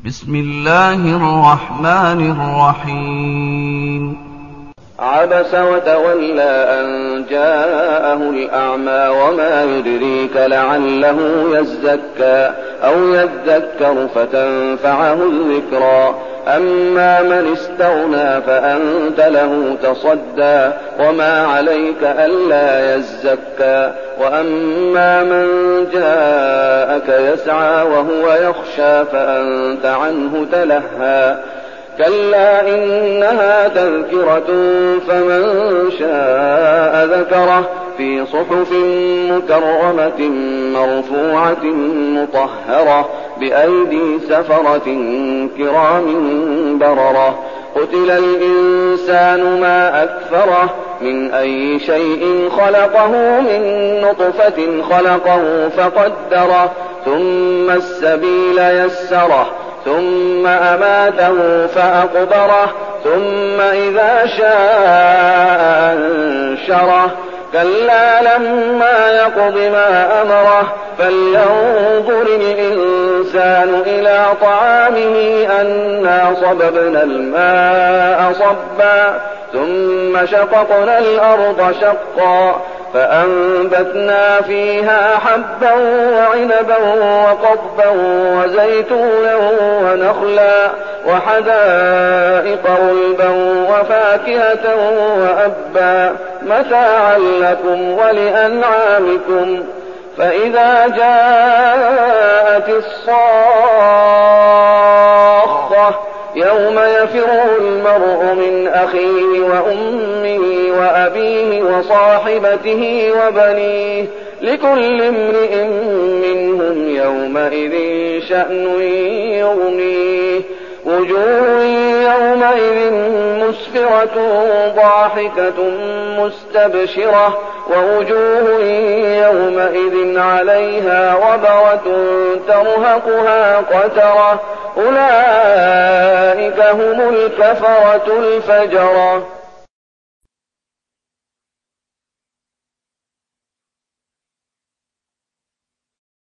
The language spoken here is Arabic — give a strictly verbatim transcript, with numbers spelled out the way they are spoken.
بسم الله الرحمن الرحيم. عبس وتولى أن جاءه الأعمى وما يدريك لعله يزكى أو يذكر فتنفعه الذكرى. أما من استغنى فأنت له تصدى وما عليك ألا يزكى. وأما من جاءك يسعى وهو يخشى فأنت عنه تلهى. كلا إنها تذكرة فمن شاء ذكره في صحف مكرمة مرفوعة مطهرة بأيدي سفرة كرام بررة. قتل الإنسان ما أكفره من أي شيء خلقه من نطفة خلقه فقدره ثم السبيل يسره ثم أماته فأقبره ثم إذا شاء أنشره. كلا لما يقض ما أمره فلينظر الإنسان إلى طعامه أنا صببنا الماء صبا ثم شققنا الأرض شقا فأنبتنا فيها حبا وعنبا وقضبا وزيتونا ونخلا وحدائق غلبا وفاكهة وأبا متاعا لكم ولأنعامكم. فإذا جاءت الصاخة يوم يفر المرء من أخيه وأمه وأبيه وصاحبته وبنيه لكل امرئ منهم يومئذ شأن يغنيه. وجوه يومئذ مسفرة ضاحكة مستبشرة ووجوه يومئذ عليها غبرة ترهقها قترة. أولئك هم الكفرة الفجرة.